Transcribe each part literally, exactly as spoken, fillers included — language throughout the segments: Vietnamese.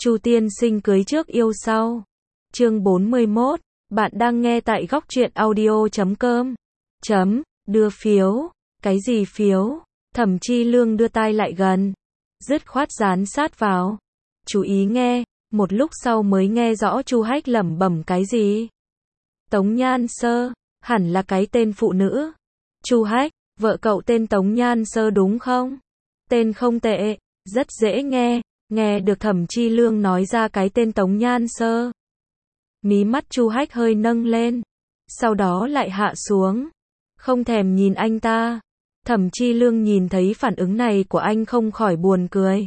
Chu tiên sinh cưới trước yêu sau. Chương bốn mươi mốt, bạn đang nghe tại góc truyện audio chấm com. Chấm, đưa phiếu, cái gì phiếu? Thẩm Chi Lương đưa tai lại gần, dứt khoát dán sát vào. Chú ý nghe, một lúc sau mới nghe rõ Chu Hách lẩm bẩm cái gì. Tống Nhan Sơ, hẳn là cái tên phụ nữ. Chu Hách, vợ cậu tên Tống Nhan Sơ đúng không? Tên không tệ, rất dễ nghe. Nghe được Thẩm Chi Lương nói ra cái tên Tống Nhan Sơ, mí mắt Chu Hách hơi nâng lên, sau đó lại hạ xuống, không thèm nhìn anh ta. Thẩm Chi Lương nhìn thấy phản ứng này của anh không khỏi buồn cười.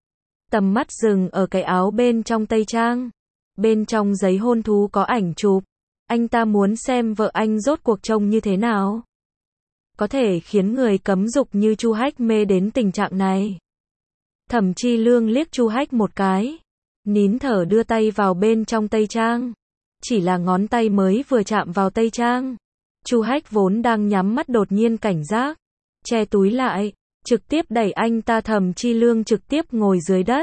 Tầm mắt dừng ở cái áo bên trong tây trang, bên trong giấy hôn thú có ảnh chụp. Anh ta muốn xem vợ anh rốt cuộc trông như thế nào, có thể khiến người cấm dục như Chu Hách mê đến tình trạng này. Thẩm Chi Lương liếc Chu Hách một cái, nín thở đưa tay vào bên trong tây trang. Chỉ là ngón tay mới vừa chạm vào tây trang, Chu Hách vốn đang nhắm mắt đột nhiên cảnh giác, che túi lại, trực tiếp đẩy anh ta. Thẩm Chi Lương trực tiếp ngồi dưới đất,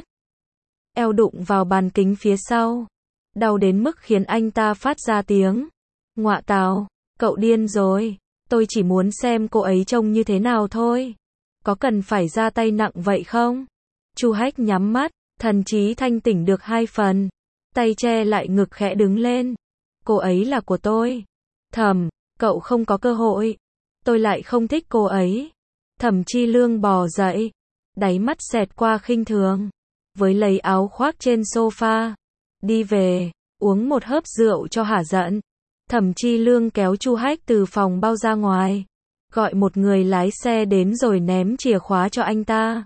eo đụng vào bàn kính phía sau, đau đến mức khiến anh ta phát ra tiếng ngọa tào. Cậu điên rồi, tôi chỉ muốn xem cô ấy trông như thế nào thôi, có cần phải ra tay nặng vậy không? Chu Hách nhắm mắt, thần trí thanh tỉnh được hai phần, tay che lại ngực khẽ đứng lên. Cô ấy là của tôi. Thẩm, cậu không có cơ hội. Tôi lại không thích cô ấy. Thẩm Chi Lương bò dậy, đáy mắt xẹt qua khinh thường, với lấy áo khoác trên sofa, đi về, uống một hớp rượu cho hả giận. Thẩm Chi Lương kéo Chu Hách từ phòng bao ra ngoài, gọi một người lái xe đến rồi ném chìa khóa cho anh ta.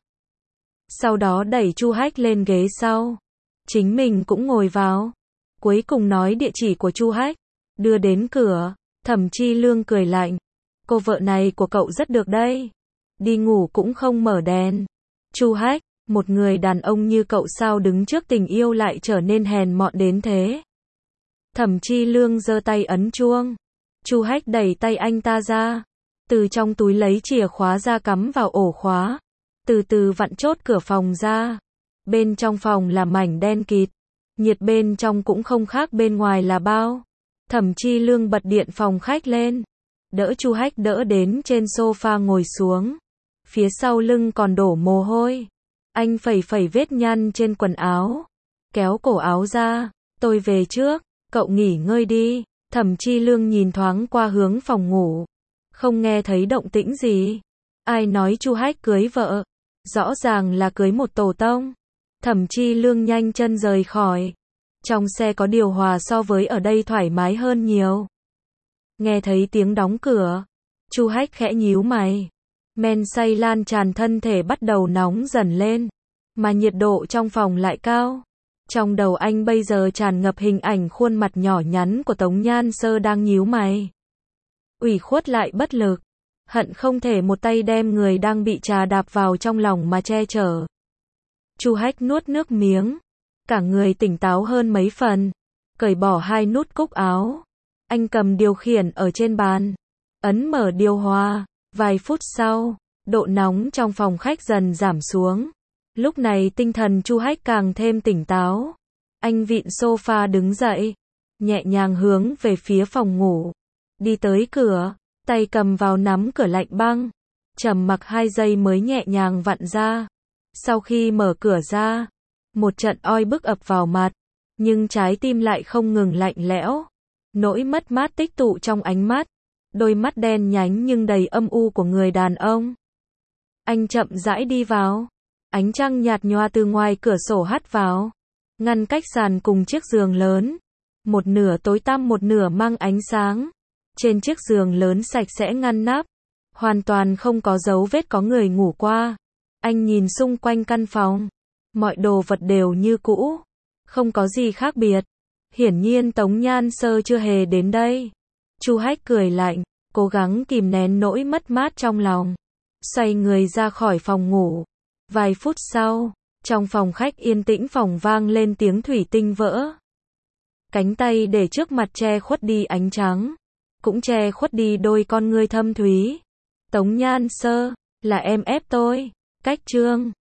Sau đó đẩy Chu Hách lên ghế sau, chính mình cũng ngồi vào. Cuối cùng nói địa chỉ của Chu Hách, đưa đến cửa. Thẩm Chi Lương cười lạnh, cô vợ này của cậu rất được đây, đi ngủ cũng không mở đèn. Chu Hách, một người đàn ông như cậu sao đứng trước tình yêu lại trở nên hèn mọn đến thế? Thẩm Chi Lương giơ tay ấn chuông. Chu Hách đẩy tay anh ta ra, từ trong túi lấy chìa khóa ra cắm vào ổ khóa, từ từ vặn chốt cửa phòng ra. Bên trong phòng là mảnh đen kịt, nhiệt bên trong cũng không khác bên ngoài là bao. Thẩm Chi Lương bật điện phòng khách lên, đỡ Chu Hách đỡ đến trên sofa ngồi xuống, phía sau lưng còn đổ mồ hôi. Anh phẩy phẩy vết nhăn trên quần áo, kéo cổ áo ra. Tôi về trước, cậu nghỉ ngơi đi. Thẩm Chi Lương nhìn thoáng qua hướng phòng ngủ, không nghe thấy động tĩnh gì. Ai nói Chu Hách cưới vợ? Rõ ràng là cưới một tổ tông. Thẩm Chi Lương nhanh chân rời khỏi. Trong xe có điều hòa so với ở đây thoải mái hơn nhiều. Nghe thấy tiếng đóng cửa, Chu Hách khẽ nhíu mày. Men say lan tràn thân thể bắt đầu nóng dần lên, mà nhiệt độ trong phòng lại cao. Trong đầu anh bây giờ tràn ngập hình ảnh khuôn mặt nhỏ nhắn của Tống Nhan Sơ đang nhíu mày, ủy khuất lại bất lực, hận không thể một tay đem người đang bị trà đạp vào trong lòng mà che chở. Chu Hách nuốt nước miếng, cả người tỉnh táo hơn mấy phần, cởi bỏ hai nút cúc áo. Anh cầm điều khiển ở trên bàn, ấn mở điều hòa. Vài phút sau, độ nóng trong phòng khách dần giảm xuống. Lúc này tinh thần Chu Hách càng thêm tỉnh táo. Anh vịn sofa đứng dậy, nhẹ nhàng hướng về phía phòng ngủ, đi tới cửa, tay cầm vào nắm cửa lạnh băng, trầm mặc hai giây mới nhẹ nhàng vặn ra. Sau khi mở cửa ra, một trận oi bức ập vào mặt, nhưng trái tim lại không ngừng lạnh lẽo. Nỗi mất mát tích tụ trong ánh mắt, đôi mắt đen nhánh nhưng đầy âm u của người đàn ông. Anh chậm rãi đi vào, ánh trăng nhạt nhòa từ ngoài cửa sổ hắt vào, ngăn cách sàn cùng chiếc giường lớn. Một nửa tối tăm một nửa mang ánh sáng. Trên chiếc giường lớn sạch sẽ ngăn nắp, hoàn toàn không có dấu vết có người ngủ qua. Anh nhìn xung quanh căn phòng, mọi đồ vật đều như cũ, không có gì khác biệt. Hiển nhiên Tống Nhan Sơ chưa hề đến đây. Chu Hách cười lạnh, cố gắng kìm nén nỗi mất mát trong lòng, xoay người ra khỏi phòng ngủ. Vài phút sau, trong phòng khách yên tĩnh phòng vang lên tiếng thủy tinh vỡ. Cánh tay để trước mặt che khuất đi ánh trắng, cũng che khuất đi đôi con ngươi thâm thúy. Tống Nhan Sơ, là em ép tôi. Cách chương